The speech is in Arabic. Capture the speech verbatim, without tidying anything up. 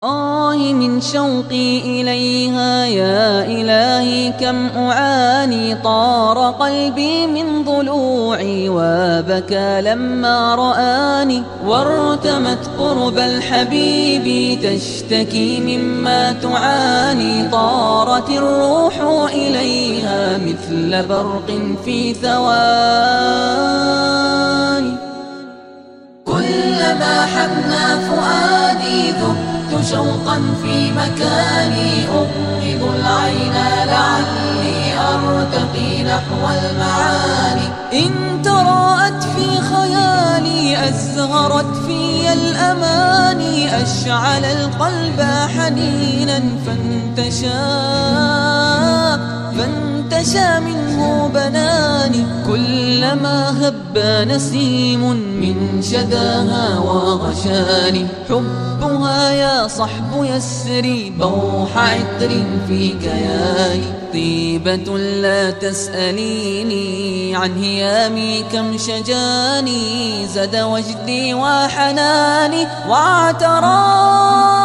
آه من شوقي إليها يا إلهي كم أعاني. طار قلبي من ضلوعي وبكى لما رآني، وارتمت قرب الحبيب تشتكي مما تعاني. طارت الروح إليها مثل برق في ثواني. كلما حنى فؤادي ذبت شوقا في مكاني. أغمض العين لعلي أرتقي نحو المعاني. إن تراءت في خيالي أزهرت في الأماني. أشعل القلب حنينا فانتشى فانتشى منه بناني. كلما هب نسيم من شداها وغشاني. حبها يا صحب يسري بوح عطر في كياني. طيبة لا تسأليني عن هيامي كم شجاني. زاد وجدي وحناني واعتراني.